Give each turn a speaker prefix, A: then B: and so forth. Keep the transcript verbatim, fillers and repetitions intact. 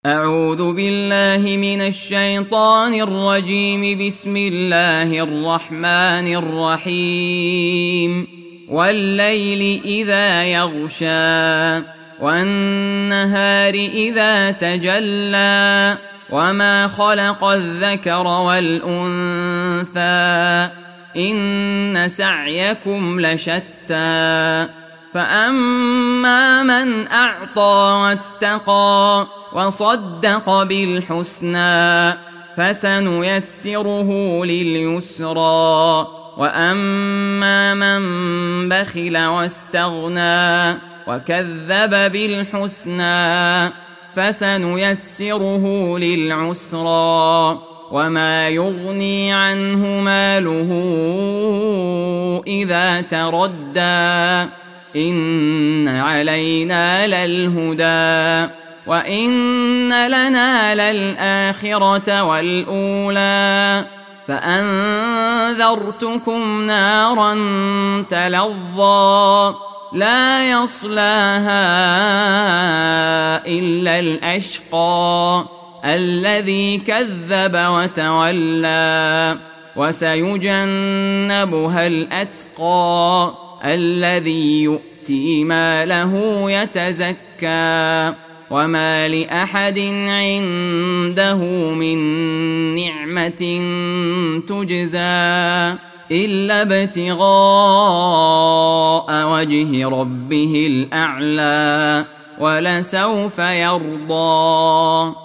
A: أعوذ بالله من الشيطان الرجيم. بسم الله الرحمن الرحيم. والليل إذا يغشى والنهار إذا تجلى وما خلق الذكر والأنثى إن سعيكم لشتى فأما من أعطى واتقى وصدق بالحسنى فسنيسره لليسرى وأما من بخل واستغنى وكذب بالحسنى فسنيسره للعسرى وما يغني عنه ماله إذا تردى إن علينا للهدى وإن لنا للآخرة والأولى فأنذرتكم نارا تلظى لا يصلاها إلا الأشقى الذي كذب وتولى وسيجنبها الأتقى الذي يؤتي ماله يتزكى وما لأحد عنده من نعمة تجزى إلا ابتغاء وجه ربه الأعلى ولسوف يرضى.